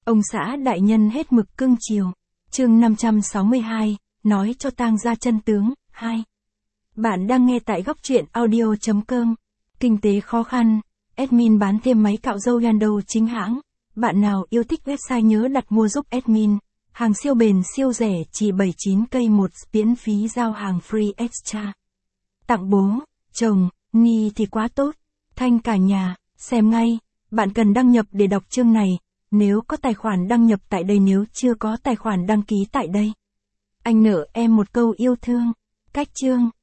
Ông xã đại nhân hết mực cưng chiều. Chương 562, nói cho tang gia chân tướng, 2. Bạn đang nghe tại góc truyện audio.com. Kinh tế khó khăn, admin bán thêm máy cạo râu Yando chính hãng. Bạn nào yêu thích website nhớ đặt mua giúp admin. Hàng siêu bền siêu rẻ chỉ 79 cây một, miễn phí giao hàng free extra. Tặng bố, chồng, ni thì quá tốt. Thanh cả nhà, xem ngay. Bạn cần đăng nhập để đọc chương này. Nếu có tài khoản đăng nhập tại đây, nếu chưa có tài khoản đăng ký tại đây. Anh nợ em một câu yêu thương. Cách chương.